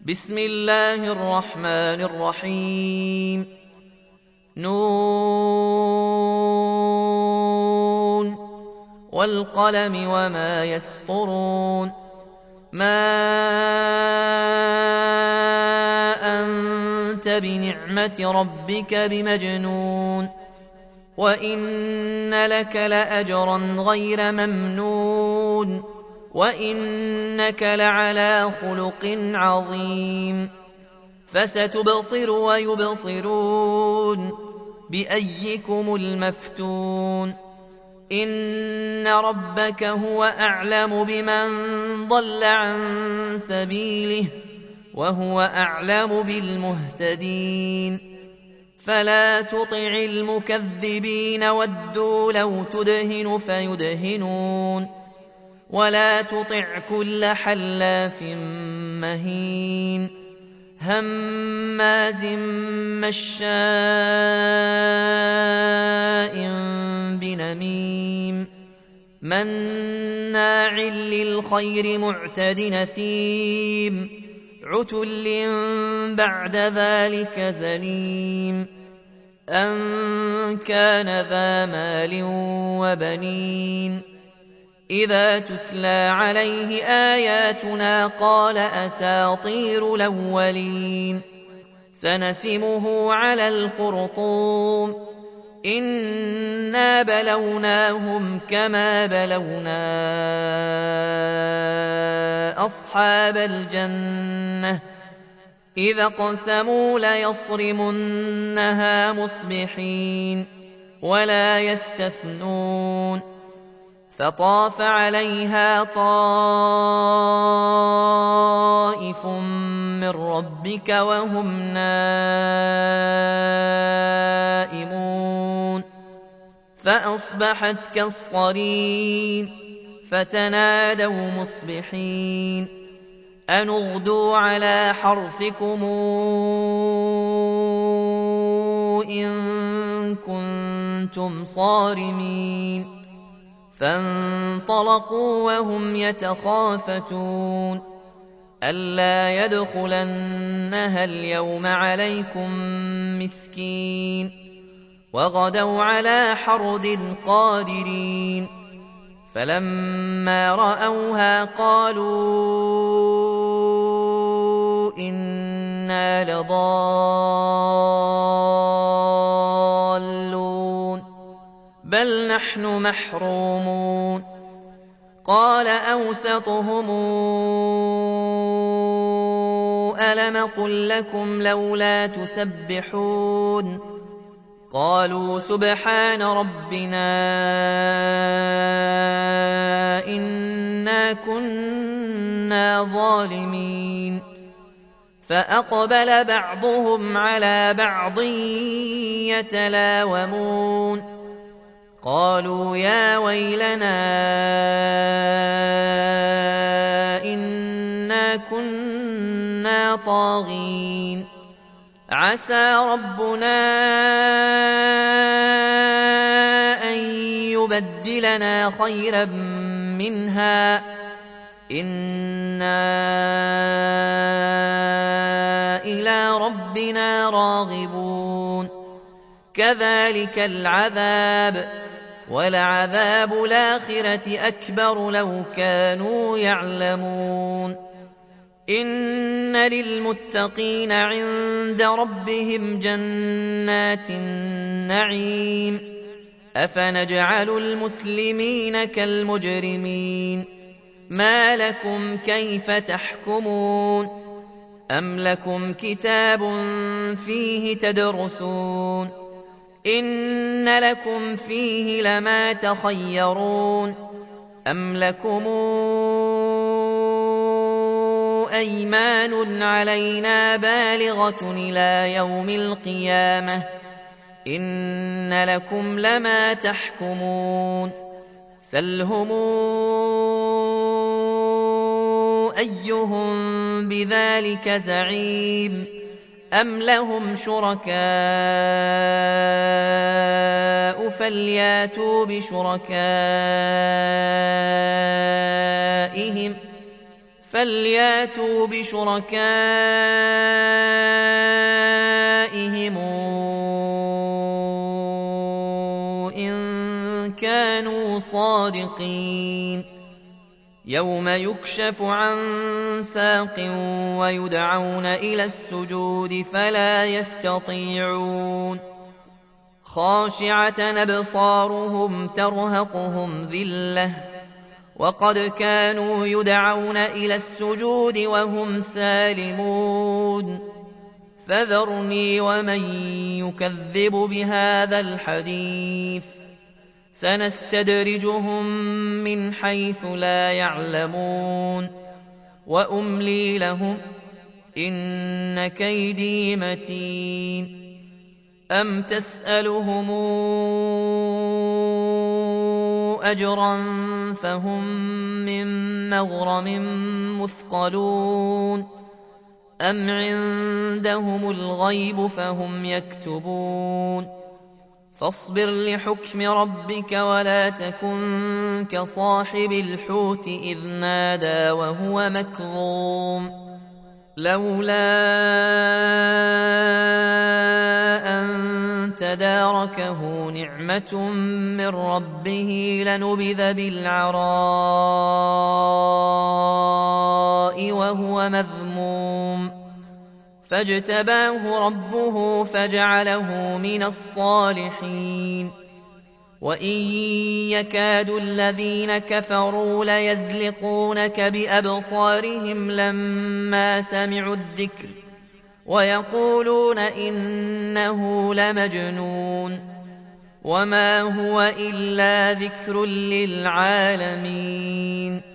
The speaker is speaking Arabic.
بسم الله الرحمن الرحيم نون والقلم وما يسطرون ما أنت بنعمة ربك بمجنون وإن لك لأجرا غير ممنون وإنك لعلى خلق عظيم فستبصر ويبصرون بأيكم المفتون إن ربك هو أعلم بمن ضل عن سبيله وهو أعلم بالمهتدين فلا تطع المكذبين ودوا لو تدهن فيدهنون ولا تطع كل حلاف مهين هماز مشاء بنميم مناع للخير معتد نثيم عتل بعد ذلك زنيم أن كان ذا مال وبنين إذا تتلى عليه آياتنا قال أساطير الأولين سنسمه على الخرطوم إنا بلوناهم كما بلونا أصحاب الجنة إذا اقسموا ليصرمنها مصبحين ولا يستثنون فطاف عليها طائف من ربك وهم نائمون فأصبحت كالصريم فتنادوا مصبحين أن اغدوا على حرثكم إن كنتم صارمين فانطلقوا وهم يتخافتون ألا يدخلنها اليوم عليكم مسكين وغدوا على حرد قادرين فلما رأوها قالوا إنا لضالون بل نحن محرومون قال أوسطهم ألم قل لكم لولا تسبحون قالوا سبحان ربنا إنا كنا ظالمين فأقبل بعضهم على بعض يتلاومون قالوا يا ويلنا إنا كنا طاغين عسى ربنا أن يبدلنا خيرا منها إنا إلى ربنا راغبون كذلك العذاب ولعذاب الآخرة أكبر لو كانوا يعلمون إن للمتقين عند ربهم جنات النعيم أفنجعل المسلمين كالمجرمين ما لكم كيف تحكمون أم لكم كتاب فيه تدرسون إن لكم فيه لما تخيرون أم لكم أيمان علينا بالغة إلى يوم القيامة إن لكم لما تحكمون سلهم أيهم بذلك زعيم أم لهم شركاء فلياتوا بشركائهم فلياتوا بشركائهم إن كانوا صادقين يوم يكشف عن ساق ويدعون إلى السجود فلا يستطيعون خاشعة أبصارهم ترهقهم ذلة وقد كانوا يدعون إلى السجود وهم سالمون فذرني ومن يكذب بهذا الحديث سنستدرجهم من حيث لا يعلمون وأملي لهم إن كيدي متين أم تسألهم أجرا فهم من مغرم مثقلون أم عندهم الغيب فهم يكتبون فاصبر لحكم ربك ولا تكن كصاحب الحوت إذ نادى وهو مكظوم لولا أن تداركه نعمة من ربه لنبذ بالعراء وهو مذموم فاجتباه ربه فجعله من الصالحين وإن يكاد الذين كفروا ليزلقونك بأبصارهم لما سمعوا الذكر ويقولون إنه لمجنون وما هو إلا ذكر للعالمين